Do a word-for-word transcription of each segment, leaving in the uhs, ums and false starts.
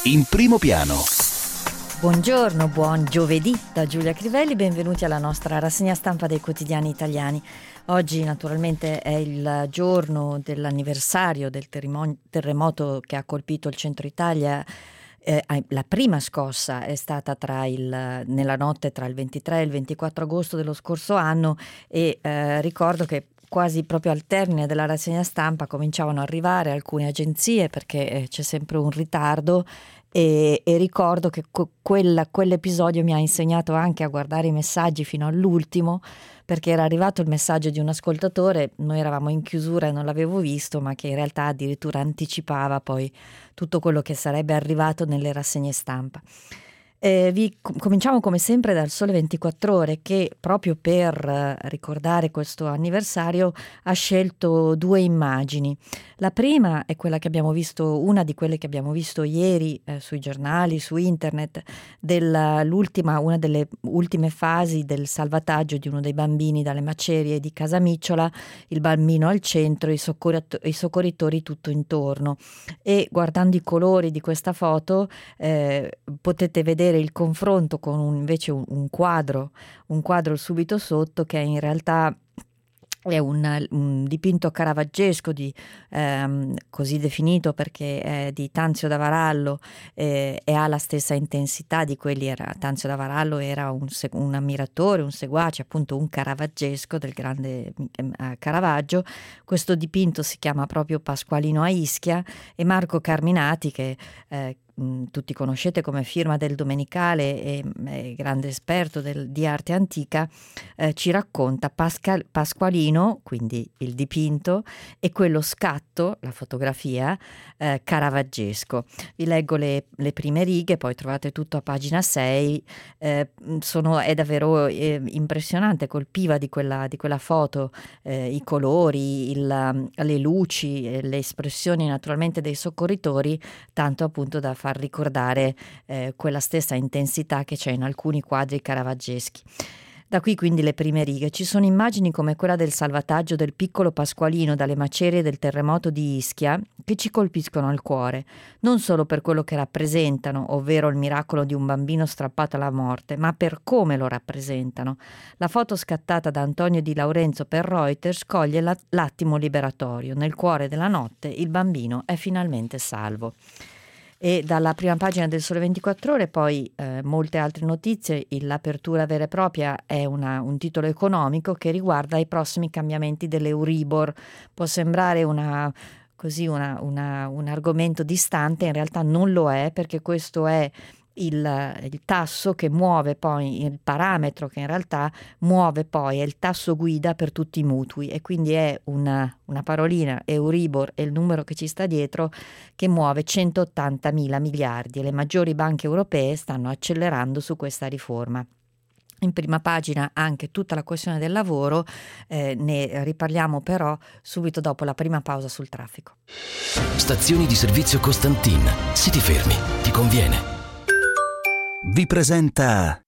In primo piano. Buongiorno, buon giovedì da Giulia Crivelli, benvenuti alla nostra rassegna stampa dei quotidiani italiani. Oggi naturalmente è il giorno dell'anniversario del terremo- terremoto che ha colpito il centro Italia. Eh, la prima scossa è stata tra il, nella notte tra il ventitré e il ventiquattro agosto dello scorso anno e eh, ricordo che quasi proprio al termine della rassegna stampa cominciavano ad arrivare alcune agenzie perché eh, c'è sempre un ritardo e, e ricordo che co- quella, quell'episodio mi ha insegnato anche a guardare i messaggi fino all'ultimo, perché era arrivato il messaggio di un ascoltatore, noi eravamo in chiusura e non l'avevo visto, ma che in realtà addirittura anticipava poi tutto quello che sarebbe arrivato nelle rassegne stampa. Eh, vi com- cominciamo come sempre dal Sole ventiquattro Ore, che proprio per eh, ricordare questo anniversario ha scelto due immagini. La prima è quella che abbiamo visto, una di quelle che abbiamo visto ieri eh, sui giornali, su internet, dell'ultima, una delle ultime fasi del salvataggio di uno dei bambini dalle macerie di Casamicciola, il bambino al centro, i, soccorrito- i soccorritori tutto intorno. E guardando i colori di questa foto eh, potete vedere il confronto con un, invece un, un quadro, un quadro subito sotto che in realtà è un, un dipinto caravaggesco di, ehm, così definito perché è di Tanzio da Varallo eh, e ha la stessa intensità di quelli. Era, Tanzio da Varallo era un, un ammiratore, un seguace, appunto un caravaggesco del grande eh, Caravaggio. Questo dipinto si chiama proprio Pasqualino a Ischia e Marco Carminati, che eh, tutti conoscete come firma del Domenicale e, e grande esperto del, di arte antica, eh, ci racconta Pascal, Pasqualino, quindi il dipinto, e quello scatto, la fotografia, eh, caravaggesco. Vi leggo le, le prime righe, poi trovate tutto a pagina sei. Eh, sono, è davvero eh, impressionante, colpiva di quella, di quella foto eh, i colori, il, le luci, e le espressioni naturalmente dei soccorritori, tanto appunto da far ricordare eh, quella stessa intensità che c'è in alcuni quadri caravaggeschi. Da qui quindi le prime righe. Ci sono immagini come quella del salvataggio del piccolo Pasqualino dalle macerie del terremoto di Ischia che ci colpiscono al cuore, non solo per quello che rappresentano, ovvero il miracolo di un bambino strappato alla morte, ma per come lo rappresentano. La foto scattata da Antonio Di Laurenzo per Reuters coglie la- l'attimo liberatorio. Nel cuore della notte il bambino è finalmente salvo. E dalla prima pagina del Sole ventiquattro Ore poi eh, molte altre notizie. L'apertura vera e propria è una, un titolo economico che riguarda i prossimi cambiamenti dell'Euribor. Può sembrare una, così una, una, un argomento distante, in realtà non lo è, perché questo è il, il tasso che muove poi, il parametro che in realtà muove poi, è il tasso guida per tutti i mutui, e quindi è una, una parolina, Euribor, e il numero che ci sta dietro, che muove centottantamila miliardi, e le maggiori banche europee stanno accelerando su questa riforma. In prima pagina anche tutta la questione del lavoro, eh, ne riparliamo però subito dopo la prima pausa sul traffico. Stazioni di servizio Costantin. Se ti fermi, ti conviene. Vi presenta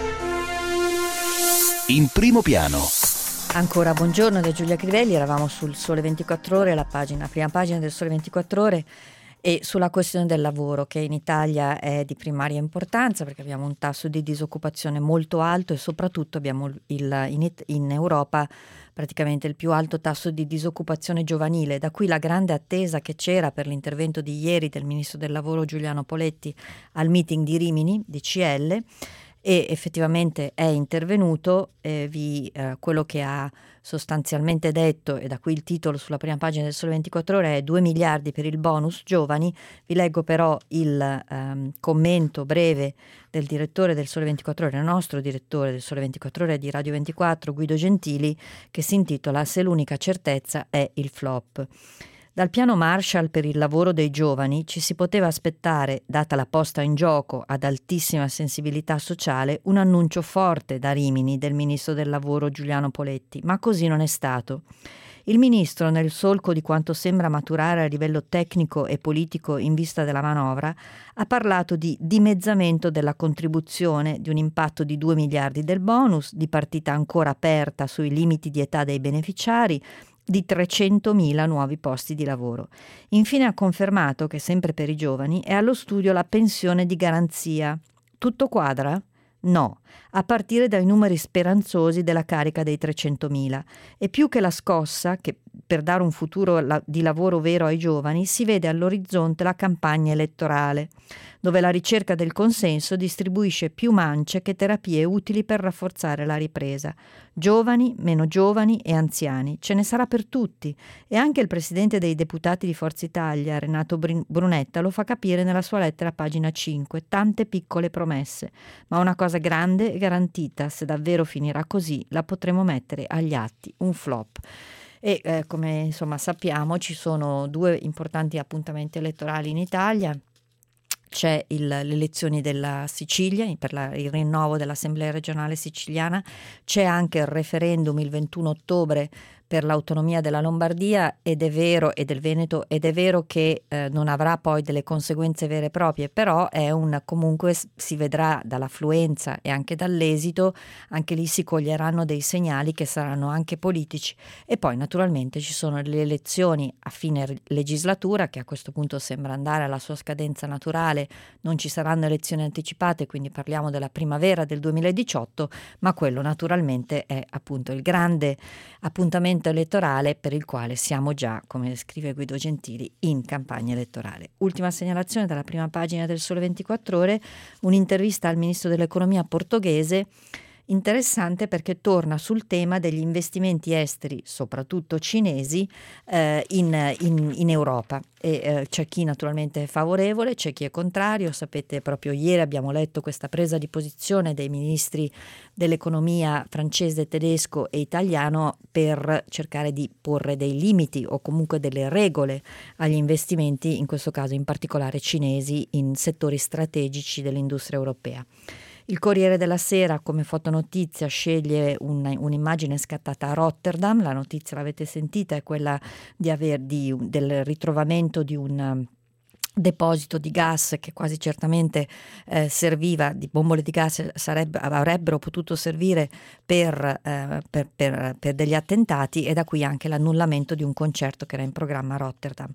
In primo piano. Ancora buongiorno da Giulia Crivelli, eravamo sul Sole ventiquattro Ore, la pagina, prima pagina del Sole ventiquattro Ore, e sulla questione del lavoro, che in Italia è di primaria importanza perché abbiamo un tasso di disoccupazione molto alto e soprattutto abbiamo il, in, in Europa praticamente il più alto tasso di disoccupazione giovanile. Da qui la grande attesa che c'era per l'intervento di ieri del ministro del lavoro Giuliano Poletti al meeting di Rimini di C L, e effettivamente è intervenuto. Eh, vi, eh, quello che ha sostanzialmente detto, e da qui il titolo sulla prima pagina del Sole ventiquattro Ore, è due miliardi per il bonus giovani. Vi leggo però il ehm, commento breve del direttore del Sole ventiquattro Ore, il nostro direttore del Sole ventiquattro Ore di Radio ventiquattro, Guido Gentili, che si intitola "Se l'unica certezza è il flop". Dal piano Marshall per il lavoro dei giovani ci si poteva aspettare, data la posta in gioco ad altissima sensibilità sociale, un annuncio forte da Rimini del ministro del lavoro Giuliano Poletti, ma così non è stato. Il ministro, nel solco di quanto sembra maturare a livello tecnico e politico in vista della manovra, ha parlato di dimezzamento della contribuzione, di un impatto di due miliardi del bonus, di partita ancora aperta sui limiti di età dei beneficiari, di trecentomila nuovi posti di lavoro. Infine ha confermato che sempre per i giovani è allo studio la pensione di garanzia. Tutto quadra? No, a partire dai numeri speranzosi della carica dei trecentomila. E più che la scossa, che per dare un futuro la- di lavoro vero ai giovani, si vede all'orizzonte la campagna elettorale, dove la ricerca del consenso distribuisce più mance che terapie utili per rafforzare la ripresa. Giovani, meno giovani e anziani, ce ne sarà per tutti. E anche il presidente dei deputati di Forza Italia, Renato Brin- Brunetta, lo fa capire nella sua lettera a pagina cinque, tante piccole promesse. Ma una cosa grande e garantita, se davvero finirà così, la potremo mettere agli atti, un flop. E eh, come insomma sappiamo ci sono due importanti appuntamenti elettorali in Italia. C'è il, le elezioni della Sicilia per la, il rinnovo dell'Assemblea regionale siciliana, c'è anche il referendum il ventuno ottobre per l'autonomia della Lombardia ed è vero e del Veneto ed è vero che eh, non avrà poi delle conseguenze vere e proprie, però è un comunque si vedrà dall'affluenza e anche dall'esito, anche lì si coglieranno dei segnali che saranno anche politici. E poi naturalmente ci sono le elezioni a fine legislatura che a questo punto sembra andare alla sua scadenza naturale, non ci saranno elezioni anticipate, quindi parliamo della primavera del duemiladiciotto, ma quello naturalmente è appunto il grande appuntamento elettorale per il quale siamo già, come scrive Guido Gentili, in campagna elettorale. Ultima segnalazione dalla prima pagina del Sole ventiquattro Ore, un'intervista al ministro dell'economia portoghese interessante perché torna sul tema degli investimenti esteri, soprattutto cinesi, eh, in, in, in Europa. E eh, c'è chi naturalmente è favorevole, c'è chi è contrario. Sapete, proprio ieri abbiamo letto questa presa di posizione dei ministri dell'economia francese, tedesco e italiano per cercare di porre dei limiti o comunque delle regole agli investimenti, in questo caso in particolare cinesi, in settori strategici dell'industria europea. Il Corriere della Sera come fotonotizia sceglie un, un'immagine scattata a Rotterdam. La notizia l'avete sentita, è quella di aver, di, del ritrovamento di un um, deposito di gas che quasi certamente eh, serviva, di bombole di gas sarebbe, avrebbero potuto servire per, eh, per, per, per degli attentati, e da qui anche l'annullamento di un concerto che era in programma a Rotterdam.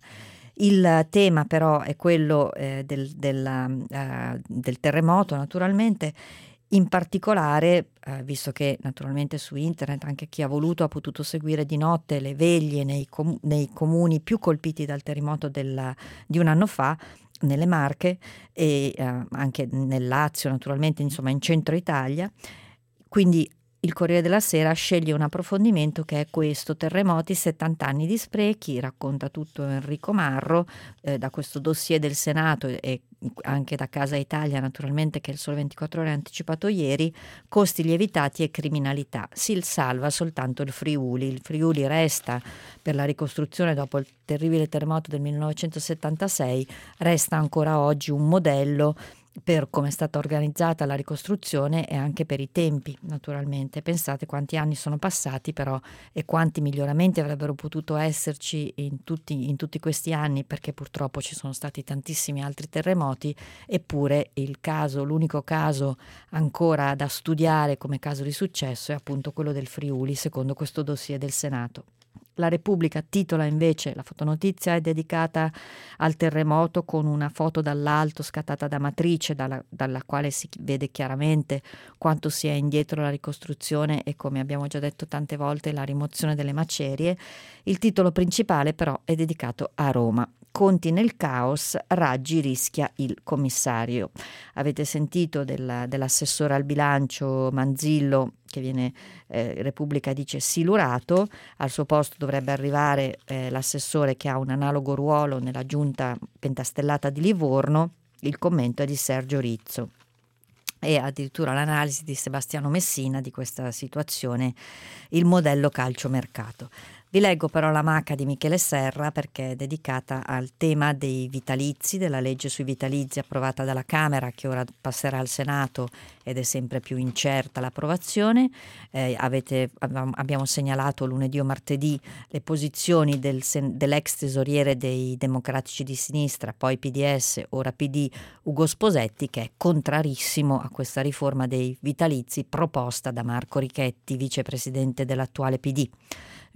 Il tema però è quello eh, del, del, uh, del terremoto, naturalmente. In particolare, eh, visto che naturalmente su internet anche chi ha voluto ha potuto seguire di notte le veglie nei, com- nei comuni più colpiti dal terremoto del, di un anno fa, nelle Marche e eh, anche nel Lazio, naturalmente, insomma in centro Italia. Quindi il Corriere della Sera sceglie un approfondimento che è questo: terremoti, settanta anni di sprechi, racconta tutto Enrico Marro, eh, da questo dossier del Senato e anche da Casa Italia, naturalmente, che il Sole ventiquattro Ore ha anticipato ieri. Costi lievitati e criminalità, si salva soltanto il Friuli. Il Friuli resta, per la ricostruzione dopo il terribile terremoto del millenovecentosettantasei, resta ancora oggi un modello per come è stata organizzata la ricostruzione e anche per i tempi, naturalmente. Pensate quanti anni sono passati però e quanti miglioramenti avrebbero potuto esserci in tutti, in tutti questi anni, perché purtroppo ci sono stati tantissimi altri terremoti. Eppure il caso, l'unico caso ancora da studiare come caso di successo è appunto quello del Friuli, secondo questo dossier del Senato. La Repubblica titola invece, la fotonotizia è dedicata al terremoto con una foto dall'alto scattata da Amatrice, dalla, dalla quale si vede chiaramente quanto sia indietro la ricostruzione e, come abbiamo già detto tante volte, la rimozione delle macerie. Il titolo principale però è dedicato a Roma. Conti nel caos, Raggi rischia il commissario. Avete sentito del, dell'assessore al bilancio Manzillo che viene, eh, Repubblica dice, silurato. Al suo posto dovrebbe arrivare eh, l'assessore che ha un analogo ruolo nella giunta pentastellata di Livorno. Il commento è di Sergio Rizzo e addirittura l'analisi di Sebastiano Messina di questa situazione, il modello calciomercato. Vi leggo però la Macca di Michele Serra, perché è dedicata al tema dei vitalizi, della legge sui vitalizi approvata dalla Camera, che ora passerà al Senato ed è sempre più incerta l'approvazione. Eh, avete, abbiamo segnalato lunedì o martedì le posizioni del, dell'ex tesoriere dei Democratici di Sinistra, poi P D S, ora P D, Ugo Sposetti, che è contrarissimo a questa riforma dei vitalizi proposta da Marco Richetti, vicepresidente dell'attuale P D. Vi leggo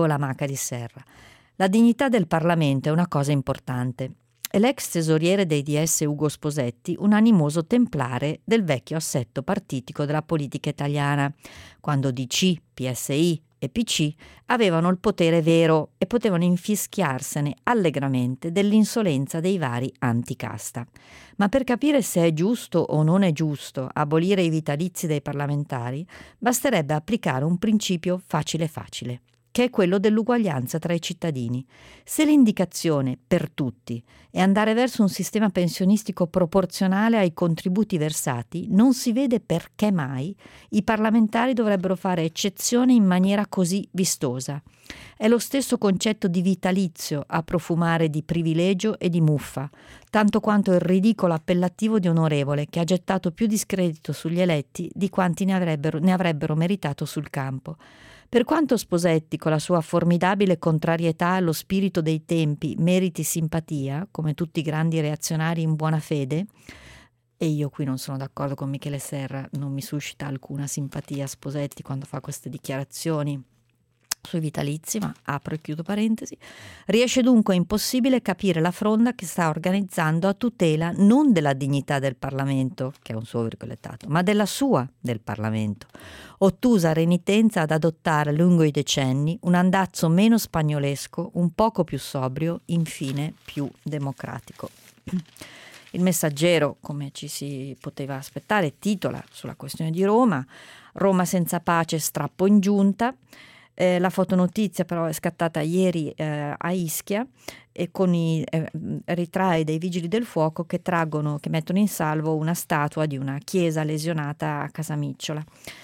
la Maca di Serra. La dignità del Parlamento è una cosa importante. E l'ex tesoriere dei D S Ugo Sposetti, un animoso templare del vecchio assetto partitico della politica italiana, quando D C, P S I e P C avevano il potere vero e potevano infischiarsene allegramente dell'insolenza dei vari anticasta. Ma per capire se è giusto o non è giusto abolire i vitalizi dei parlamentari, basterebbe applicare un principio facile facile, che è quello dell'uguaglianza tra i cittadini. Se l'indicazione per tutti è andare verso un sistema pensionistico proporzionale ai contributi versati, non si vede perché mai i parlamentari dovrebbero fare eccezione in maniera così vistosa. È lo stesso concetto di vitalizio a profumare di privilegio e di muffa, tanto quanto il ridicolo appellativo di onorevole che ha gettato più discredito sugli eletti di quanti ne avrebbero, ne avrebbero meritato sul campo. Per quanto Sposetti, con la sua formidabile contrarietà allo spirito dei tempi, meriti simpatia, come tutti i grandi reazionari in buona fede, e io qui non sono d'accordo con Michele Serra, non mi suscita alcuna simpatia Sposetti quando fa queste dichiarazioni sui vitalizi, ma apro e chiudo parentesi, riesce dunque impossibile capire la fronda che sta organizzando a tutela non della dignità del Parlamento, che è un suo virgolettato, ma della sua, del Parlamento. Ottusa renitenza ad adottare lungo i decenni un andazzo meno spagnolesco, un poco più sobrio, infine più democratico. Il Messaggero, come ci si poteva aspettare, titola sulla questione di Roma, Roma senza pace, strappo in giunta. Eh, la fotonotizia però è scattata ieri eh, a Ischia e con i eh, ritrai dei vigili del fuoco che traggono, che mettono in salvo una statua di una chiesa lesionata a Casamicciola.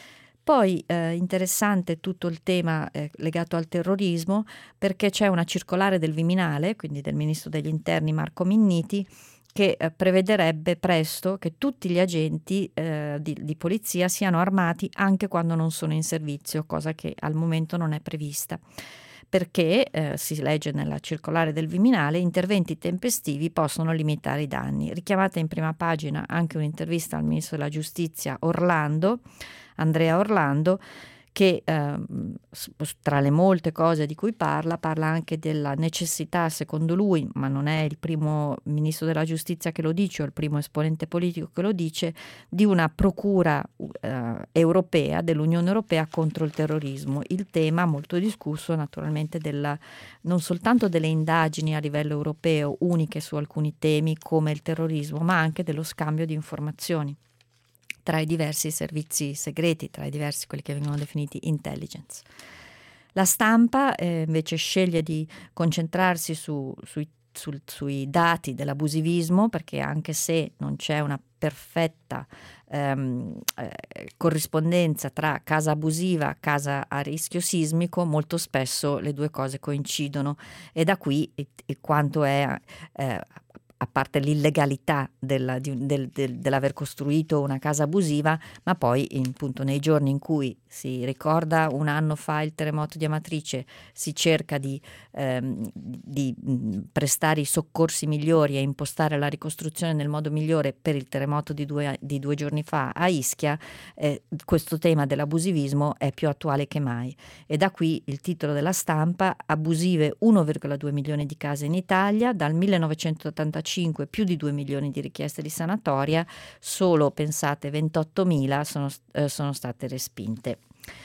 Poi eh, interessante tutto il tema eh, legato al terrorismo, perché c'è una circolare del Viminale, quindi del ministro degli interni Marco Minniti, che eh, prevederebbe presto che tutti gli agenti eh, di, di polizia siano armati anche quando non sono in servizio, cosa che al momento non è prevista. Perché, eh, si legge nella circolare del Viminale, interventi tempestivi possono limitare i danni. Richiamata in prima pagina anche un'intervista al ministro della giustizia Orlando, Andrea Orlando, che eh, tra le molte cose di cui parla, parla anche della necessità, secondo lui, ma non è il primo ministro della giustizia che lo dice o il primo esponente politico che lo dice, di una procura eh, europea, dell'Unione Europea contro il terrorismo. Il tema molto discusso naturalmente della, non soltanto delle indagini a livello europeo uniche su alcuni temi come il terrorismo, ma anche dello scambio di informazioni tra i diversi servizi segreti, tra i diversi quelli che vengono definiti intelligence. La Stampa eh, invece sceglie di concentrarsi su, sui, sul, sui dati dell'abusivismo, perché anche se non c'è una perfetta ehm, eh, corrispondenza tra casa abusiva, casa a rischio sismico, molto spesso le due cose coincidono e da qui e, e quanto è eh, a parte l'illegalità della, di, del, del, dell'aver costruito una casa abusiva, ma poi in, appunto nei giorni in cui si ricorda un anno fa il terremoto di Amatrice, si cerca di, ehm, di prestare i soccorsi migliori e impostare la ricostruzione nel modo migliore per il terremoto di due, di due giorni fa a Ischia, eh, questo tema dell'abusivismo è più attuale che mai. E da qui il titolo della Stampa: abusive uno virgola due milioni di case in Italia, dal millenovecentottantacinque più di due milioni di richieste di sanatoria, solo pensate ventottomila sono, eh, sono state respinte.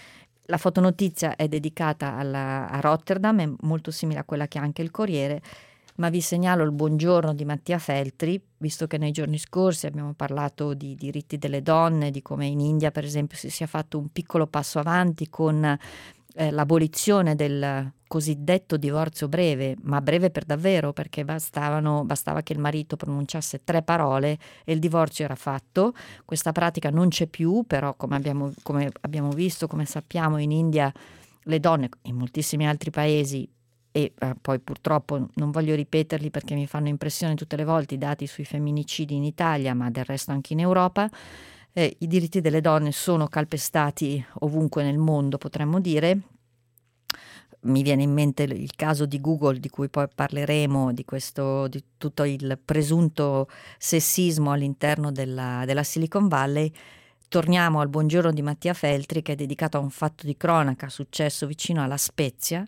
La fotonotizia è dedicata alla, a Rotterdam, è molto simile a quella che ha anche il Corriere, ma vi segnalo il buongiorno di Mattia Feltri, visto che nei giorni scorsi abbiamo parlato di diritti delle donne, di come in India per esempio si sia fatto un piccolo passo avanti con eh, l'abolizione del cosiddetto divorzio breve, ma breve per davvero, perché bastavano, bastava che il marito pronunciasse tre parole e il divorzio era fatto. Questa pratica non c'è più, però come abbiamo, come abbiamo visto, come sappiamo, in India le donne, in moltissimi altri paesi, e eh, poi purtroppo non voglio ripeterli perché mi fanno impressione tutte le volte i dati sui femminicidi in Italia, ma del resto anche in Europa, eh, i diritti delle donne sono calpestati ovunque nel mondo, potremmo dire. Mi viene in mente il caso di Google, di cui poi parleremo, di questo, di tutto il presunto sessismo all'interno della, della Silicon Valley. Torniamo al buongiorno di Mattia Feltri, che è dedicato a un fatto di cronaca successo vicino alla Spezia,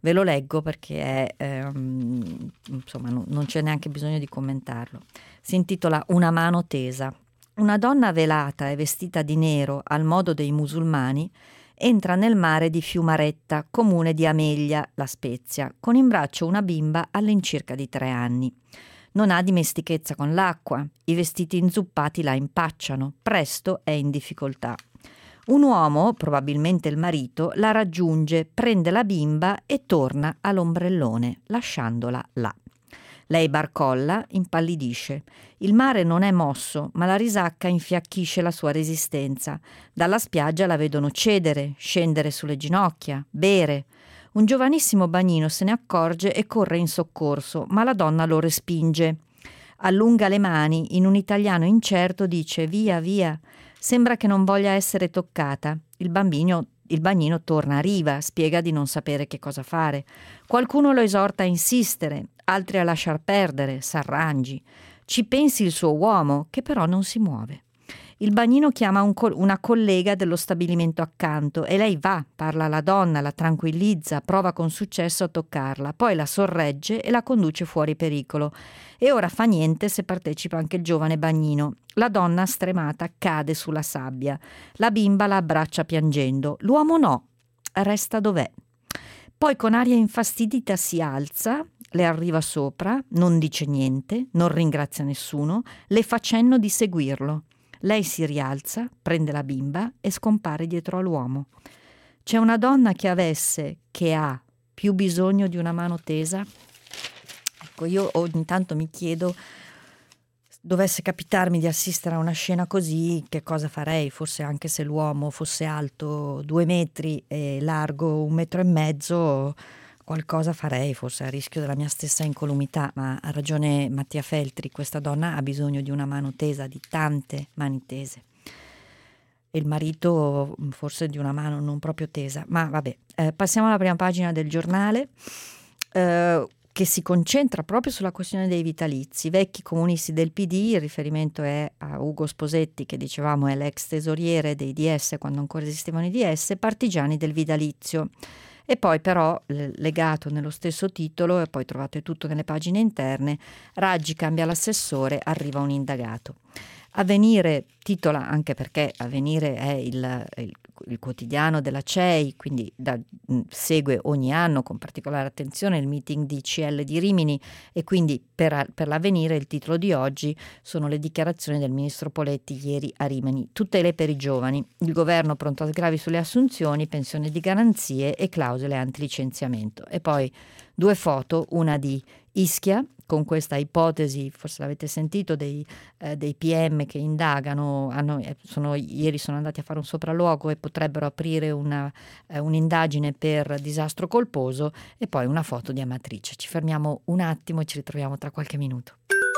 Ve lo leggo perché è, ehm, insomma, no, non c'è neanche bisogno di commentarlo. Si intitola Una mano tesa. Una donna velata e vestita di nero al modo dei musulmani entra nel mare di Fiumaretta, comune di Ameglia, La Spezia, con in braccio una bimba all'incirca di tre anni. Non ha dimestichezza con l'acqua, i vestiti inzuppati la impacciano, presto è in difficoltà. Un uomo, probabilmente il marito, la raggiunge, prende la bimba e torna all'ombrellone, lasciandola là. Lei barcolla, impallidisce. Il mare non è mosso, ma la risacca infiacchisce la sua resistenza. Dalla spiaggia la vedono cedere, scendere sulle ginocchia, bere. Un giovanissimo bagnino se ne accorge e corre in soccorso, ma la donna lo respinge. Allunga le mani, in un italiano incerto dice «Via, via». Sembra che non voglia essere toccata. Il bambino Il bagnino torna a riva, spiega di non sapere che cosa fare. Qualcuno lo esorta a insistere, altri a lasciar perdere, s'arrangi. Ci pensi il suo uomo, che però non si muove. Il bagnino chiama un co- una collega dello stabilimento accanto e lei va, parla alla donna, la tranquillizza, prova con successo a toccarla, poi la sorregge e la conduce fuori pericolo. E ora fa niente se partecipa anche il giovane bagnino. La donna, stremata, cade sulla sabbia. La bimba la abbraccia piangendo. L'uomo no, resta dov'è. Poi con aria infastidita si alza, le arriva sopra, non dice niente, non ringrazia nessuno, le fa cenno di seguirlo. Lei si rialza, prende la bimba e scompare dietro all'uomo. C'è una donna che avesse, che ha, più bisogno di una mano tesa? Ecco, io ogni tanto mi chiedo, dovesse capitarmi di assistere a una scena così, che cosa farei? Forse anche se l'uomo fosse alto due metri e largo un metro e mezzo, qualcosa farei, forse a rischio della mia stessa incolumità, ma ha ragione Mattia Feltri, questa donna ha bisogno di una mano tesa, di tante mani tese. E il marito forse di una mano non proprio tesa, ma vabbè. Eh, passiamo alla prima pagina del giornale, eh, che si concentra proprio sulla questione dei vitalizi. Vecchi comunisti del P D, il riferimento è a Ugo Sposetti, che dicevamo è l'ex tesoriere dei D S quando ancora esistevano i D S, partigiani del vitalizio. E poi però, legato nello stesso titolo, e poi trovate tutto nelle pagine interne, Raggi cambia l'assessore, arriva un indagato. Avvenire titola, anche perché Avvenire è il, il, il quotidiano della C E I, quindi da, segue ogni anno con particolare attenzione il meeting di C L di Rimini, e quindi per, per l'Avvenire il titolo di oggi sono le dichiarazioni del ministro Poletti ieri a Rimini. Tutele per i giovani, il governo pronto a sgravi sulle assunzioni, pensione di garanzie e clausole antilicenziamento. E poi due foto, una di Ischia, con questa ipotesi, forse l'avete sentito, dei, eh, dei P M che indagano, hanno, sono, ieri sono andati a fare un sopralluogo e potrebbero aprire una, eh, un'indagine per disastro colposo, e poi una foto di Amatrice. Ci fermiamo un attimo e ci ritroviamo tra qualche minuto.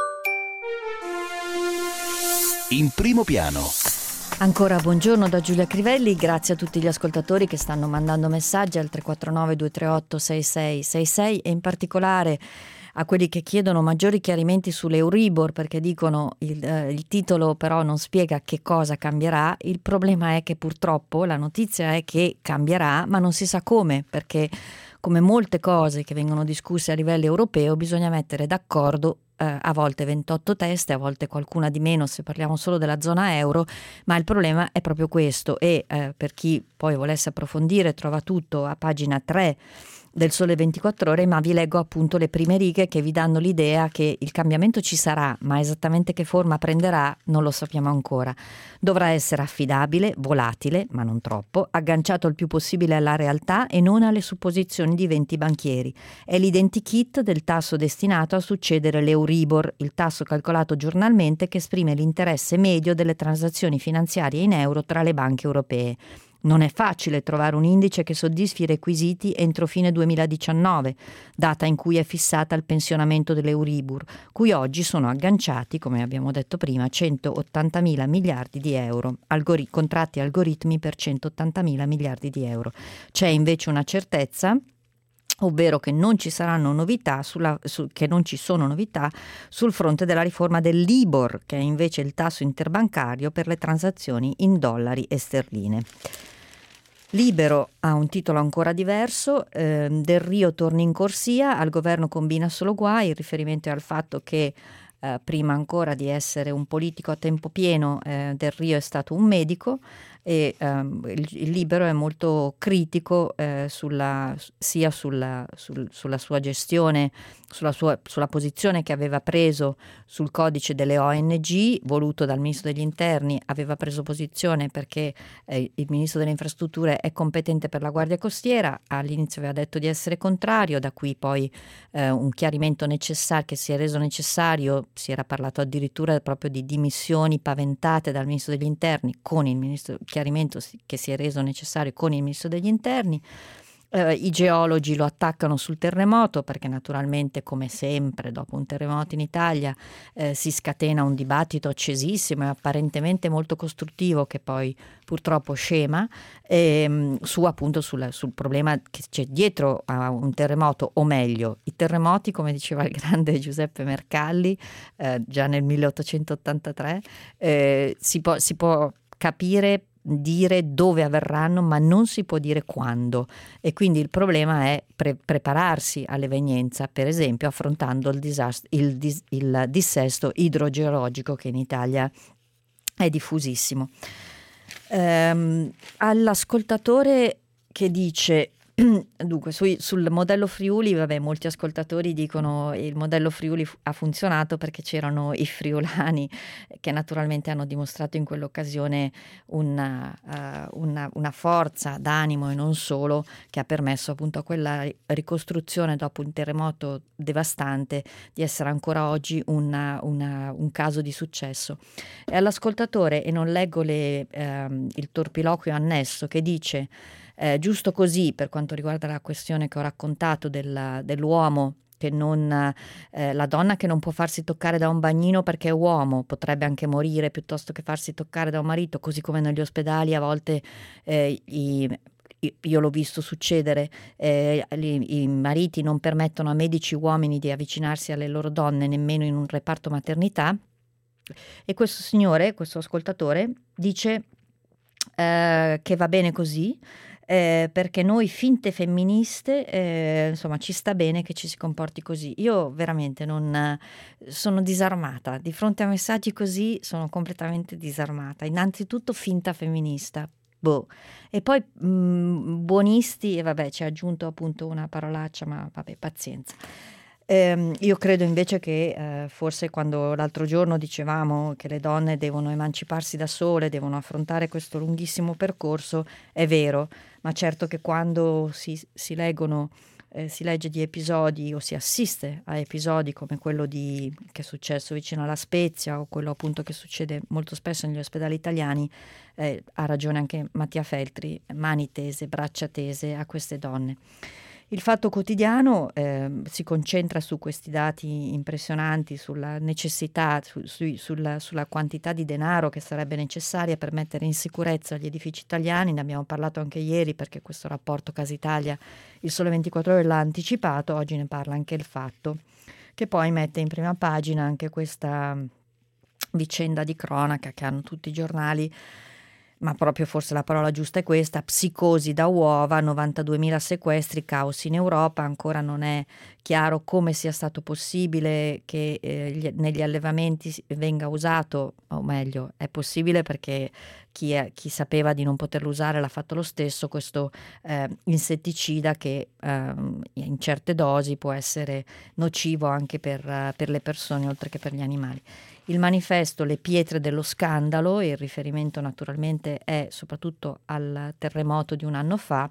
In primo piano. Ancora buongiorno da Giulia Crivelli, grazie a tutti gli ascoltatori che stanno mandando messaggi al tre quattro nove due tre otto sei sei sei sei e in particolare a quelli che chiedono maggiori chiarimenti sull'Euribor, perché dicono il, eh, il titolo però non spiega che cosa cambierà. Il problema è che purtroppo la notizia è che cambierà, ma non si sa come, perché come molte cose che vengono discusse a livello europeo bisogna mettere d'accordo eh, a volte ventotto teste, a volte qualcuna di meno se parliamo solo della zona euro, ma il problema è proprio questo. E eh, per chi poi volesse approfondire trova tutto a pagina tre del Sole ventiquattro Ore, ma vi leggo appunto le prime righe che vi danno l'idea che il cambiamento ci sarà, ma esattamente che forma prenderà non lo sappiamo ancora. Dovrà essere affidabile, volatile, ma non troppo, agganciato il più possibile alla realtà e non alle supposizioni di venti banchieri. È l'identikit del tasso destinato a succedere l'Euribor, il tasso calcolato giornalmente che esprime l'interesse medio delle transazioni finanziarie in euro tra le banche europee. Non è facile trovare un indice che soddisfi i requisiti entro fine duemiladiciannove, data in cui è fissata il pensionamento dell'Euribor, cui oggi sono agganciati, come abbiamo detto prima, centottantamila miliardi di euro, algori- contratti algoritmi per centottantamila miliardi di euro. C'è invece una certezza, ovvero che non ci saranno novità sulla, su, che non ci sono novità sul fronte della riforma del Libor, che è invece il tasso interbancario per le transazioni in dollari e sterline. Libero ha un titolo ancora diverso, eh, Del Rio torna in corsia, al governo combina solo guai, il riferimento è al fatto che eh, prima ancora di essere un politico a tempo pieno eh, Del Rio è stato un medico e ehm, il, il Libero è molto critico eh, sulla, sia sulla, sul, sulla sua gestione, sulla, sua, sulla posizione che aveva preso sul codice delle O N G voluto dal Ministro degli Interni. Aveva preso posizione perché eh, il Ministro delle Infrastrutture è competente per la Guardia Costiera, all'inizio aveva detto di essere contrario, da qui poi eh, un chiarimento necessario che si è reso necessario, si era parlato addirittura proprio di dimissioni paventate dal Ministro degli Interni con il Ministro, chiarimento che si è reso necessario con il Ministro degli Interni. Eh, I geologi lo attaccano sul terremoto perché naturalmente, come sempre, dopo un terremoto in Italia eh, si scatena un dibattito accesissimo e apparentemente molto costruttivo che poi purtroppo scema ehm, su appunto sul, sul problema che c'è dietro a un terremoto, o meglio, i terremoti, come diceva il grande Giuseppe Mercalli eh, già nel milleottocentottantatré, eh, si può, si può capire, dire dove avverranno, ma non si può dire quando, e quindi il problema è pre- prepararsi all'evenienza, per esempio affrontando il, disast- il, dis- il dissesto idrogeologico che in Italia è diffusissimo. Ehm, all'ascoltatore che dice dunque sui, sul modello Friuli, vabbè, molti ascoltatori dicono il modello Friuli fu- ha funzionato perché c'erano i friulani che naturalmente hanno dimostrato in quell'occasione una, uh, una, una forza d'animo e non solo, che ha permesso appunto a quella ricostruzione dopo un terremoto devastante di essere ancora oggi una, una, un caso di successo. E all'ascoltatore, e non leggo le, ehm, il torpiloquio annesso, che dice Eh, giusto così, per quanto riguarda la questione che ho raccontato della, dell'uomo, che non, eh, la donna che non può farsi toccare da un bagnino perché è uomo, potrebbe anche morire piuttosto che farsi toccare da un marito, così come negli ospedali a volte eh, i, io l'ho visto succedere, eh, i, i mariti non permettono a medici uomini di avvicinarsi alle loro donne nemmeno in un reparto maternità. E questo signore, questo ascoltatore, dice eh, che va bene così, eh, perché noi finte femministe, eh, insomma, ci sta bene che ci si comporti così. Io veramente non sono disarmata di fronte a messaggi così, sono completamente disarmata. Innanzitutto finta femminista. Boh. E poi mh, buonisti, e vabbè, ci ha aggiunto appunto una parolaccia, ma vabbè, pazienza. Ehm, io credo invece che eh, forse quando l'altro giorno dicevamo che le donne devono emanciparsi da sole, devono affrontare questo lunghissimo percorso, è vero, ma certo che quando si, si leggono, eh, si legge di episodi o si assiste a episodi come quello di, che è successo vicino alla Spezia, o quello appunto che succede molto spesso negli ospedali italiani, eh, ha ragione anche Mattia Feltri, mani tese, braccia tese a queste donne. Il Fatto Quotidiano eh, si concentra su questi dati impressionanti, sulla necessità, su, su, sulla, sulla quantità di denaro che sarebbe necessaria per mettere in sicurezza gli edifici italiani. Ne abbiamo parlato anche ieri perché questo rapporto Casa Italia, il Sole ventiquattro Ore l'ha anticipato, oggi ne parla anche Il Fatto, che poi mette in prima pagina anche questa vicenda di cronaca che hanno tutti i giornali, ma proprio forse la parola giusta è questa: psicosi da uova, novantaduemila sequestri, caos in Europa. Ancora non è chiaro come sia stato possibile che eh, gli, negli allevamenti venga usato, o meglio, è possibile perché chi, è, chi sapeva di non poterlo usare l'ha fatto lo stesso, questo eh, insetticida che eh, in certe dosi può essere nocivo anche per, uh, per le persone oltre che per gli animali. Il manifesto Le pietre dello scandalo, e il riferimento naturalmente è soprattutto al terremoto di un anno fa.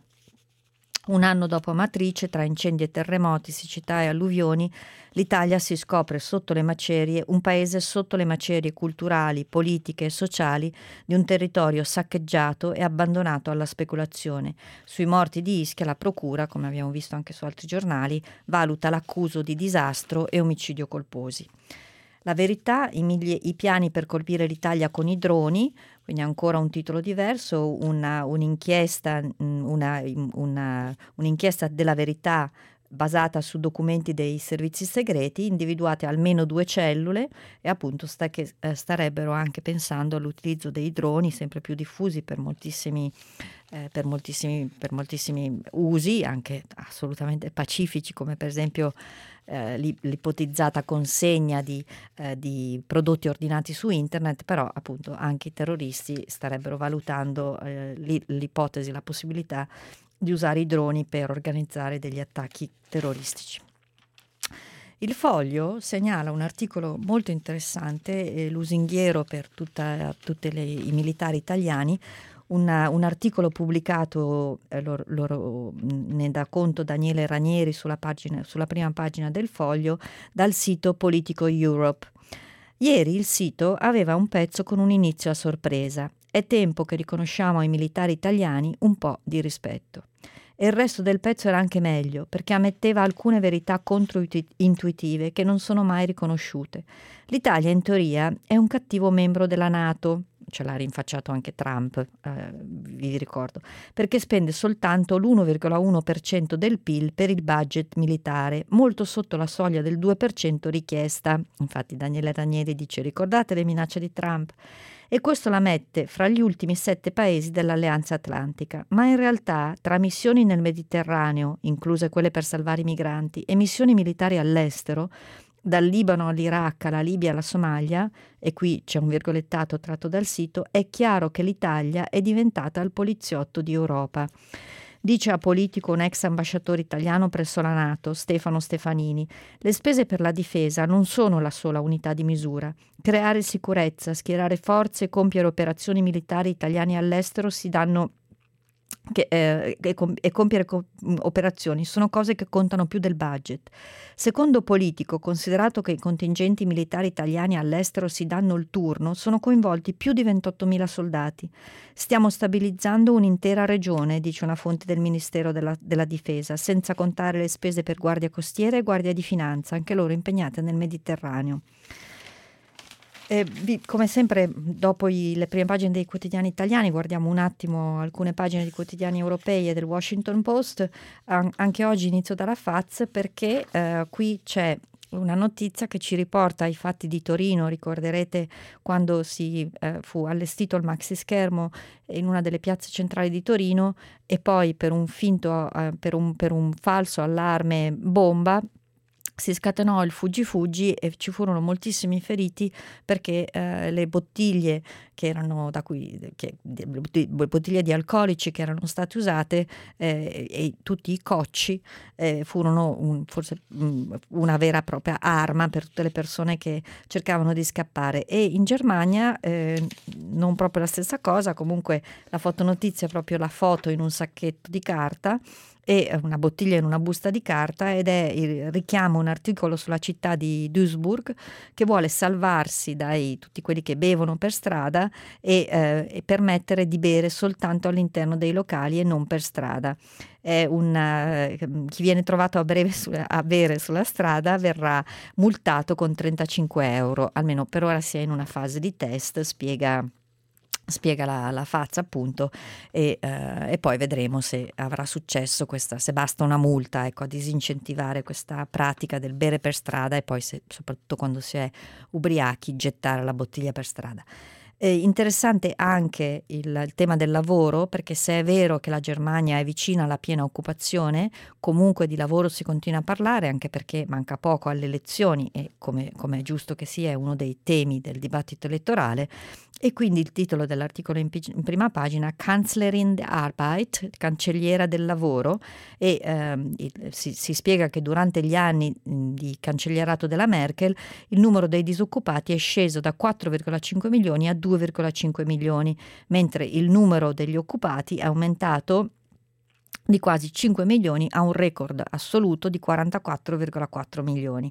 Un anno dopo Amatrice, tra incendi e terremoti, siccità e alluvioni, l'Italia si scopre sotto le macerie, un paese sotto le macerie culturali, politiche e sociali di un territorio saccheggiato e abbandonato alla speculazione. Sui morti di Ischia la procura, come abbiamo visto anche su altri giornali, valuta l'accuso di disastro e omicidio colposi. La Verità, i, migli- i piani per colpire l'Italia con i droni, quindi ancora un titolo diverso, una, un'inchiesta, una, una, un'inchiesta della Verità basata su documenti dei servizi segreti, individuate almeno due cellule e appunto sta che eh, starebbero anche pensando all'utilizzo dei droni sempre più diffusi per moltissimi, eh, per moltissimi, per moltissimi usi, anche assolutamente pacifici, come per esempio eh, l'ipotizzata consegna di, eh, di prodotti ordinati su internet, però appunto anche i terroristi starebbero valutando eh, l'ipotesi, la possibilità di usare i droni per organizzare degli attacchi terroristici. Il Foglio segnala un articolo molto interessante, eh, lusinghiero per tutta, tutti i militari italiani, una, un articolo pubblicato, eh, loro, loro, ne dà conto Daniele Ranieri sulla, pagina, sulla prima pagina del Foglio, dal sito Politico Europe. Ieri il sito aveva un pezzo con un inizio a sorpresa. È tempo che riconosciamo ai militari italiani un po' di rispetto. E il resto del pezzo era anche meglio, perché ammetteva alcune verità controintuitive che non sono mai riconosciute. L'Italia, in teoria, è un cattivo membro della NATO, ce l'ha rinfacciato anche Trump, eh, vi ricordo, perché spende soltanto l'uno virgola uno per cento del P I L per il budget militare, molto sotto la soglia del due per cento richiesta. Infatti Daniele Ranieri dice: ricordate le minacce di Trump? E questo la mette fra gli ultimi sette paesi dell'Alleanza Atlantica, ma in realtà tra missioni nel Mediterraneo, incluse quelle per salvare i migranti, e missioni militari all'estero, dal Libano all'Iraq, alla Libia alla Somalia, e qui c'è un virgolettato tratto dal sito, è chiaro che l'Italia è diventata il poliziotto di Europa. Dice a Politico un ex ambasciatore italiano presso la NATO, Stefano Stefanini: le spese per la difesa non sono la sola unità di misura. Creare sicurezza, schierare forze e compiere operazioni militari italiane all'estero si danno Che, eh, e, com- e compiere co- operazioni sono cose che contano più del budget. Secondo Politico, considerato che i contingenti militari italiani all'estero si danno il turno, sono coinvolti più di ventottomila soldati. Stiamo stabilizzando un'intera regione, dice una fonte del Ministero della, della Difesa, senza contare le spese per guardia costiera e guardia di finanza, anche loro impegnate nel Mediterraneo. Eh, vi, come sempre, dopo i, le prime pagine dei quotidiani italiani, guardiamo un attimo alcune pagine di quotidiani europei e del Washington Post. An- anche oggi inizio dalla F A Z, perché eh, qui c'è una notizia che ci riporta ai fatti di Torino. Ricorderete quando si eh, fu allestito il maxi schermo in una delle piazze centrali di Torino e poi per un finto, eh, per un, per un falso allarme bomba si scatenò il fuggi-fuggi e ci furono moltissimi feriti, perché eh, le bottiglie che erano da cui che, le bottiglie di alcolici che erano state usate eh, e tutti i cocci eh, furono un, forse mh, una vera e propria arma per tutte le persone che cercavano di scappare. E in Germania eh, non proprio la stessa cosa, comunque la fotonotizia è proprio la foto in un sacchetto di carta e una bottiglia in una busta di carta, ed è il richiamo un articolo sulla città di Duisburg che vuole salvarsi dai tutti quelli che bevono per strada e, eh, e permettere di bere soltanto all'interno dei locali e non per strada. È una, chi viene trovato a, breve su, a bere sulla strada verrà multato con trentacinque euro, almeno per ora si è in una fase di test, spiega spiega la, la F A Z appunto, e, eh, e poi vedremo se avrà successo questa, se basta una multa, ecco, a disincentivare questa pratica del bere per strada, e poi se, soprattutto quando si è ubriachi, gettare la bottiglia per strada. È interessante anche il, il tema del lavoro, perché se è vero che la Germania è vicina alla piena occupazione, comunque di lavoro si continua a parlare, anche perché manca poco alle elezioni e, come, come è giusto che sia, è uno dei temi del dibattito elettorale. E quindi il titolo dell'articolo in, in prima pagina: Kanzlerin der Arbeit, cancelliera del lavoro, e ehm, il, si, si spiega che durante gli anni mh, di cancellierato della Merkel il numero dei disoccupati è sceso da quattro virgola cinque milioni a due virgola cinque milioni, mentre il numero degli occupati è aumentato di quasi cinque milioni a un record assoluto di quarantaquattro virgola quattro milioni.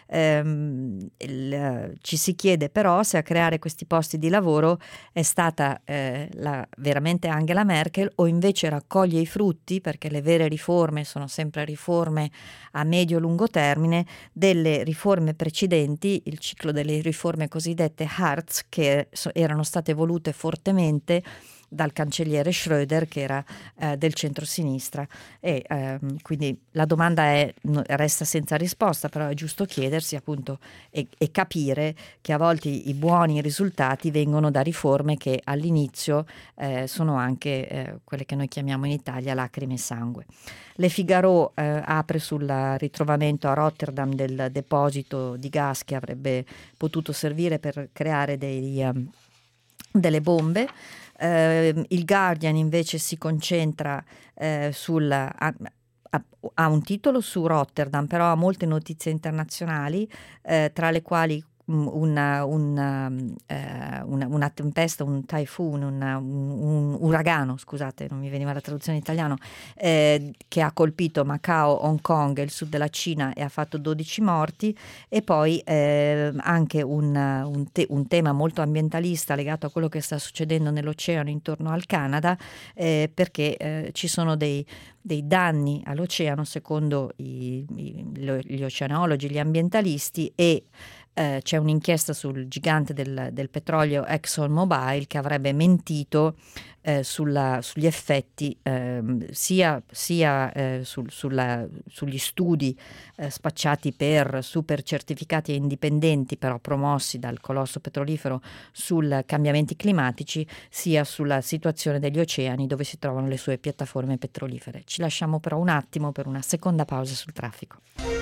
Ehm, il, ci si chiede però se a creare questi posti di lavoro è stata eh, la, veramente Angela Merkel, o invece raccoglie i frutti, perché le vere riforme sono sempre riforme a medio-lungo termine, delle riforme precedenti, il ciclo delle riforme cosiddette Hartz, che so, erano state volute fortemente dal cancelliere Schröder, che era eh, del centrosinistra. E ehm, quindi la domanda è, resta senza risposta, però è giusto chiedersi appunto e, e capire che a volte i buoni risultati vengono da riforme che all'inizio eh, sono anche eh, quelle che noi chiamiamo in Italia lacrime e sangue. Le Figaro eh, apre sul ritrovamento a Rotterdam del deposito di gas che avrebbe potuto servire per creare dei, um, delle bombe. Eh, il Guardian invece si concentra eh, sul... Ha, ha un titolo su Rotterdam, però ha molte notizie internazionali, eh, tra le quali Una, una, eh, una, una tempesta, un typhoon, una, un, un uragano, scusate, non mi veniva la traduzione in italiano, eh, che ha colpito Macao, Hong Kong e il sud della Cina e ha fatto dodici morti, e poi eh, anche un, un, te- un tema molto ambientalista legato a quello che sta succedendo nell'oceano intorno al Canada, eh, perché eh, ci sono dei dei danni all'oceano secondo i, i, gli oceanologi, gli ambientalisti, e eh, c'è un'inchiesta sul gigante del, del petrolio ExxonMobil che avrebbe mentito eh, sulla, sugli effetti eh, sia, sia eh, sul, sulla, sugli studi eh, spacciati per super certificati e indipendenti, però promossi dal colosso petrolifero, sui cambiamenti climatici, sia sulla situazione degli oceani dove si trovano le sue piattaforme petrolifere. Ci lasciamo però un attimo per una seconda pausa sul traffico.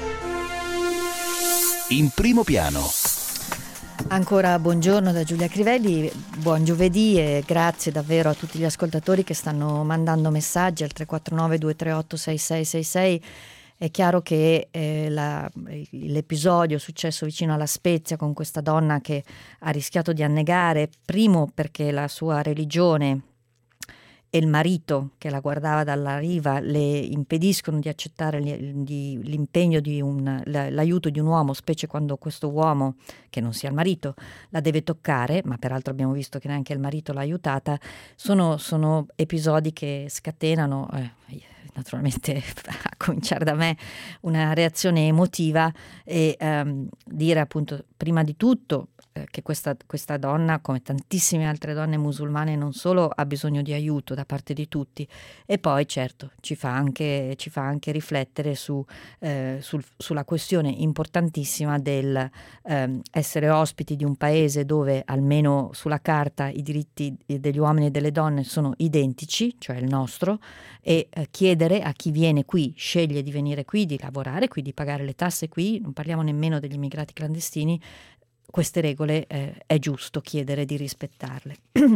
In primo piano. Ancora buongiorno da Giulia Crivelli, buon giovedì e grazie davvero a tutti gli ascoltatori che stanno mandando messaggi al tre quattro nove due tre otto sei sei sei sei. È chiaro che eh, la, l'episodio successo vicino alla Spezia con questa donna che ha rischiato di annegare, primo perché la sua religione e il marito che la guardava dalla riva le impediscono di accettare di, l'impegno di un, l'aiuto di un uomo, specie quando questo uomo, che non sia il marito, la deve toccare, ma peraltro abbiamo visto che neanche il marito l'ha aiutata. Sono, sono episodi che scatenano, eh, naturalmente a cominciare da me, una reazione emotiva e ehm, dire appunto prima di tutto che questa, questa donna, come tantissime altre donne musulmane, non solo ha bisogno di aiuto da parte di tutti, e poi certo ci fa anche, ci fa anche riflettere su, eh, sul, sulla questione importantissima del eh, essere ospiti di un paese dove almeno sulla carta i diritti degli uomini e delle donne sono identici, cioè il nostro, e eh, chiedere a chi viene qui, sceglie di venire qui, di lavorare qui, di pagare le tasse qui, non parliamo nemmeno degli immigrati clandestini, queste regole eh, è giusto chiedere di rispettarle.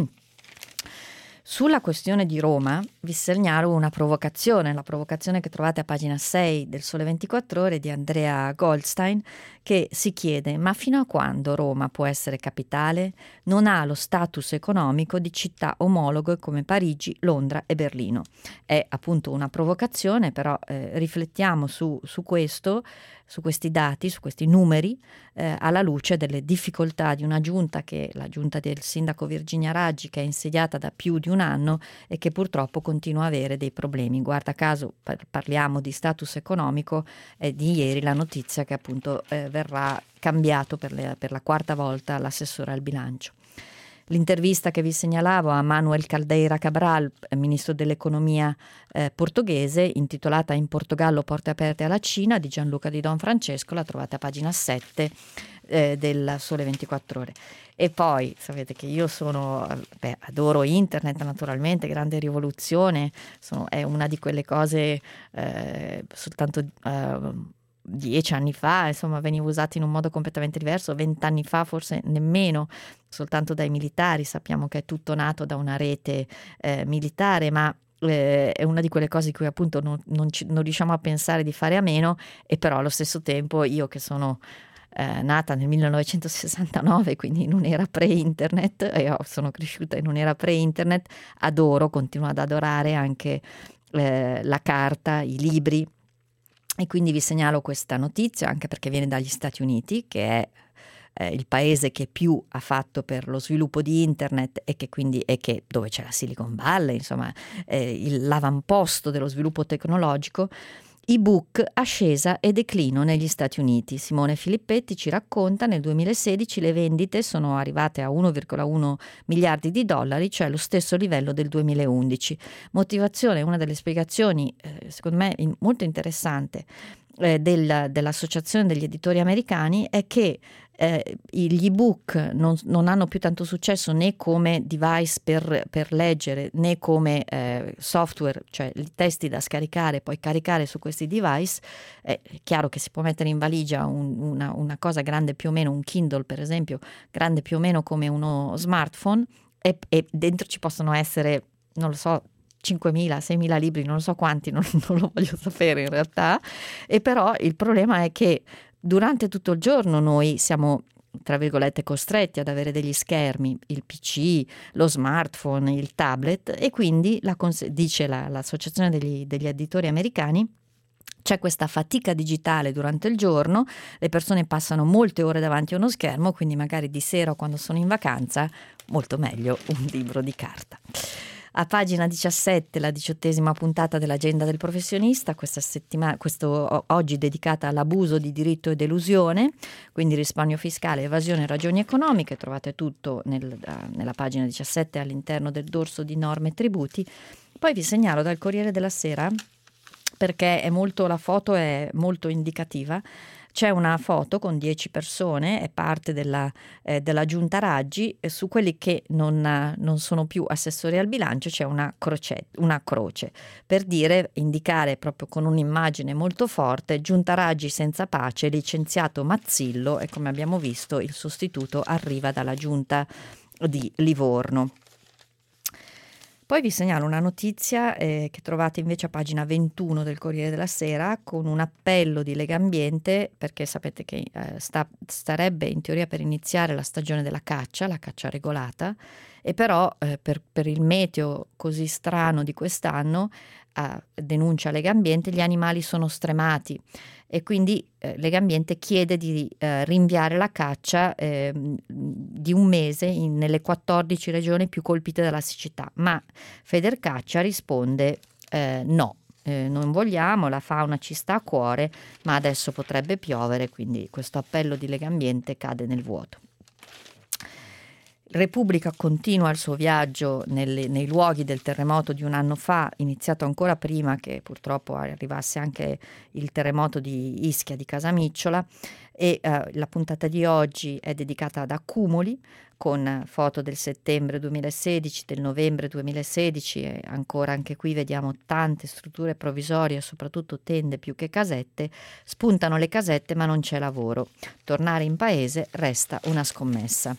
Sulla questione di Roma vi segnalo una provocazione, la provocazione che trovate a pagina sei del Sole ventiquattro Ore di Andrea Goldstein, che si chiede: ma fino a quando Roma può essere capitale? Non ha lo status economico di città omologhe come Parigi, Londra e Berlino. È appunto una provocazione, però eh, riflettiamo su, su questo, su questi dati, su questi numeri, eh, alla luce delle difficoltà di una giunta, che è la giunta del sindaco Virginia Raggi, che è insediata da più di un anno e che purtroppo continua a avere dei problemi. Guarda caso par- parliamo di status economico, è di ieri la notizia che appunto eh, verrà cambiato per, le, per la quarta volta l'assessore al bilancio. L'intervista che vi segnalavo a Manuel Caldeira Cabral, ministro dell'economia eh, portoghese, intitolata "In Portogallo porte aperte alla Cina", di Gianluca Di Don Francesco, la trovate a pagina sette eh, del Sole ventiquattro Ore. E poi sapete che io sono, beh, adoro internet naturalmente, grande rivoluzione, sono, è una di quelle cose eh, soltanto eh, dieci anni fa, insomma, veniva usata in un modo completamente diverso, vent'anni fa forse nemmeno, soltanto dai militari. Sappiamo che è tutto nato da una rete eh, militare, ma eh, è una di quelle cose di cui appunto non, non, ci, non riusciamo a pensare di fare a meno, e però allo stesso tempo io che sono eh, nata nel millenovecentosessantanove, quindi in un'era pre-internet, e io sono cresciuta in un'era pre-internet, adoro, continuo ad adorare anche eh, la carta, i libri. E quindi vi segnalo questa notizia anche perché viene dagli Stati Uniti, che è eh, il paese che più ha fatto per lo sviluppo di internet e che quindi è che dove c'è la Silicon Valley, insomma, eh, il, l'avamposto dello sviluppo tecnologico. ebook, ascesa e declino negli Stati Uniti. Simone Filippetti ci racconta: nel duemilasedici le vendite sono arrivate a uno virgola uno miliardi di dollari, cioè lo stesso livello del duemilaundici. Motivazione, una delle spiegazioni eh, secondo me in, molto interessante eh, del, dell'Associazione degli Editori Americani è che Eh, gli ebook non, non hanno più tanto successo né come device per, per leggere né come eh, software, cioè i testi da scaricare e poi caricare su questi device. È chiaro che si può mettere in valigia un, una, una cosa grande più o meno, un Kindle per esempio, grande più o meno come uno smartphone, e, e dentro ci possono essere, non lo so, cinquemila, seimila libri, non lo so quanti, non, non lo voglio sapere in realtà. E però il problema è che durante tutto il giorno noi siamo, tra virgolette, costretti ad avere degli schermi, il P C, lo smartphone, il tablet, e quindi la cons- dice la, l'associazione degli, degli editori americani, c'è questa fatica digitale durante il giorno, le persone passano molte ore davanti a uno schermo, quindi magari di sera o quando sono in vacanza molto meglio un libro di carta. A pagina diciassette, la diciottesima puntata dell'Agenda del Professionista, questa settimana, questo oggi dedicata all'abuso di diritto ed elusione, quindi risparmio fiscale, evasione e ragioni economiche. Trovate tutto nel, nella pagina diciassette all'interno del dorso di norme e tributi. Poi vi segnalo dal Corriere della Sera, perché è molto, la foto è molto indicativa. C'è una foto con dieci persone, è parte della, eh, della giunta Raggi, e su quelli che non, non sono più assessori al bilancio c'è una croce, una croce, per dire, indicare proprio con un'immagine molto forte: giunta Raggi senza pace, licenziato Mazzillo, e come abbiamo visto il sostituto arriva dalla giunta di Livorno. Poi vi segnalo una notizia eh, che trovate invece a pagina ventuno del Corriere della Sera, con un appello di Legambiente, perché sapete che eh, sta, starebbe in teoria per iniziare la stagione della caccia, la caccia regolata, e però eh, per, per il meteo così strano di quest'anno, eh, denuncia Legambiente, gli animali sono stremati, e quindi eh, Legambiente chiede di eh, rinviare la caccia eh, di un mese in, nelle quattordici regioni più colpite dalla siccità, ma Federcaccia risponde eh, no, eh, non vogliamo, la fauna ci sta a cuore, ma adesso potrebbe piovere, quindi questo appello di Legambiente cade nel vuoto. Repubblica continua il suo viaggio nelle, nei luoghi del terremoto di un anno fa, iniziato ancora prima che purtroppo arrivasse anche il terremoto di Ischia, di Casamicciola, e eh, la puntata di oggi è dedicata ad accumuli, con foto del settembre duemilasedici, del novembre duemilasedici, e ancora anche qui vediamo tante strutture provvisorie, soprattutto tende più che casette. Spuntano le casette ma non c'è lavoro. Tornare in paese resta una scommessa.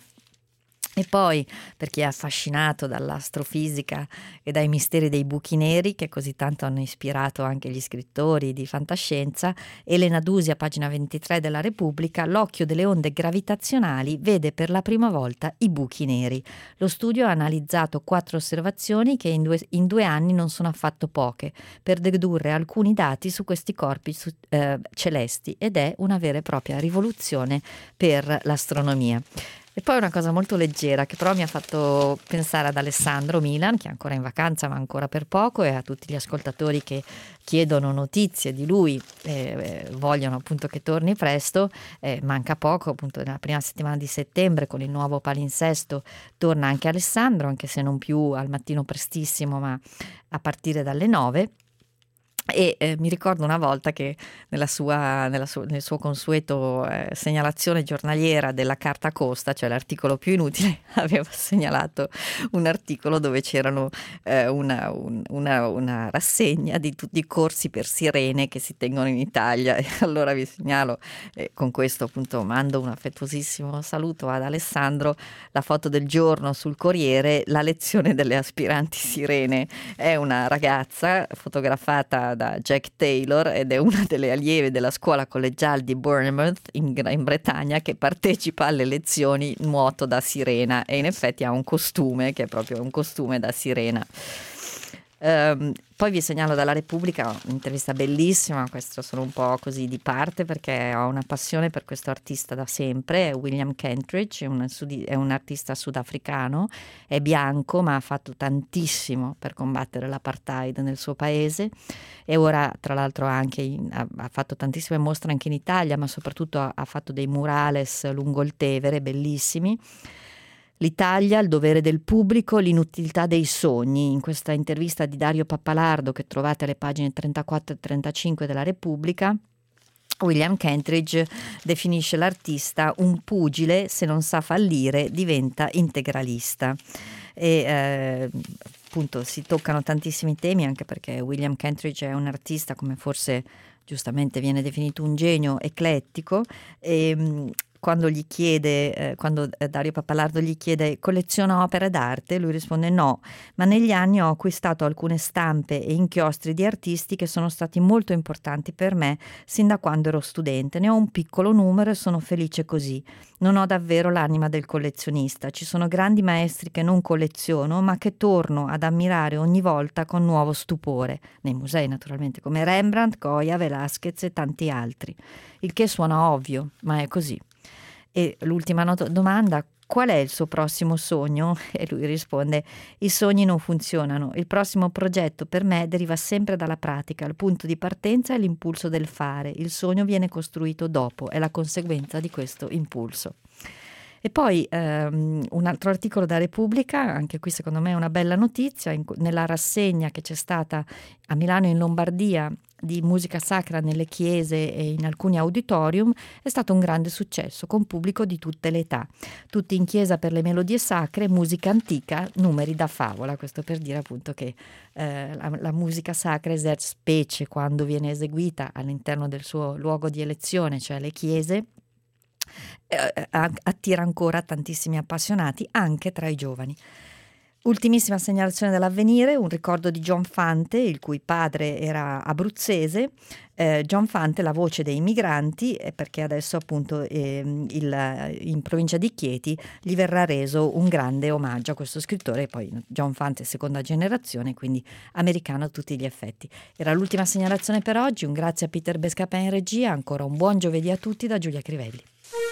E poi, per chi è affascinato dall'astrofisica e dai misteri dei buchi neri, che così tanto hanno ispirato anche gli scrittori di fantascienza, Elena Dusi, a pagina ventitré della Repubblica, l'occhio delle onde gravitazionali vede per la prima volta i buchi neri. Lo studio ha analizzato quattro osservazioni che in due, in due anni non sono affatto poche, per dedurre alcuni dati su questi corpi su, eh, celesti, ed è una vera e propria rivoluzione per l'astronomia. E poi una cosa molto leggera che però mi ha fatto pensare ad Alessandro Milan, che è ancora in vacanza ma ancora per poco, e a tutti gli ascoltatori che chiedono notizie di lui e eh, vogliono appunto che torni presto. Eh, manca poco, appunto nella prima settimana di settembre con il nuovo palinsesto torna anche Alessandro, anche se non più al mattino prestissimo ma a partire dalle nove. E eh, mi ricordo una volta che nella sua, nella su, nel suo consueto eh, segnalazione giornaliera della carta costa, cioè l'articolo più inutile, aveva segnalato un articolo dove c'erano eh, una, un, una, una rassegna di tutti i corsi per sirene che si tengono in Italia. E allora vi segnalo, eh, con questo appunto mando un affettuosissimo saluto ad Alessandro, la foto del giorno sul Corriere, la lezione delle aspiranti sirene. È una ragazza fotografata da Jack Taylor ed è una delle allieve della scuola collegiale di Bournemouth in, in Bretagna, che partecipa alle lezioni nuoto da sirena, e in effetti ha un costume che è proprio un costume da sirena. Ehm, poi vi segnalo dalla Repubblica un'intervista bellissima, questo sono un po' così di parte perché ho una passione per questo artista da sempre, è William Kentridge, è un, sudi- è un artista sudafricano, è bianco ma ha fatto tantissimo per combattere l'apartheid nel suo paese e ora tra l'altro anche in- ha, ha fatto tantissime mostre anche in Italia, ma soprattutto ha, ha fatto dei murales lungo il Tevere bellissimi. L'Italia, il dovere del pubblico, l'inutilità dei sogni. In questa intervista di Dario Pappalardo che trovate alle pagine trentaquattro e trentacinque della Repubblica, William Kentridge definisce l'artista un pugile, se non sa fallire diventa integralista. E eh, appunto si toccano tantissimi temi, anche perché William Kentridge è un artista, come forse giustamente viene definito, un genio eclettico. E quando gli chiede, eh, quando Dario Pappalardo gli chiede colleziona opere d'arte, lui risponde no, ma negli anni ho acquistato alcune stampe e inchiostri di artisti che sono stati molto importanti per me sin da quando ero studente. Ne ho un piccolo numero e sono felice così. Non ho davvero l'anima del collezionista. Ci sono grandi maestri che non colleziono, ma che torno ad ammirare ogni volta con nuovo stupore, nei musei naturalmente, come Rembrandt, Goya, Velázquez e tanti altri. Il che suona ovvio, ma è così. E l'ultima not- domanda, qual è il suo prossimo sogno? E lui risponde, i sogni non funzionano, il prossimo progetto per me deriva sempre dalla pratica, il punto di partenza è l'impulso del fare, il sogno viene costruito dopo, è la conseguenza di questo impulso. E poi ehm, un altro articolo da Repubblica, anche qui secondo me è una bella notizia, in, nella rassegna che c'è stata a Milano e in Lombardia di musica sacra nelle chiese e in alcuni auditorium è stato un grande successo con pubblico di tutte le età, tutti in chiesa per le melodie sacre, musica antica, numeri da favola. Questo per dire appunto che eh, la, la musica sacra, specie quando viene eseguita all'interno del suo luogo di elezione, cioè le chiese, eh, attira ancora tantissimi appassionati anche tra i giovani. Ultimissima segnalazione dell'Avvenire, un ricordo di John Fante, il cui padre era abruzzese. Eh, John Fante, la voce dei migranti, eh, perché adesso appunto eh, il, in provincia di Chieti gli verrà reso un grande omaggio a questo scrittore. Poi John Fante è seconda generazione, quindi americano a tutti gli effetti. Era l'ultima segnalazione per oggi, un grazie a Peter Bescapè in regia, ancora un buon giovedì a tutti da Giulia Crivelli.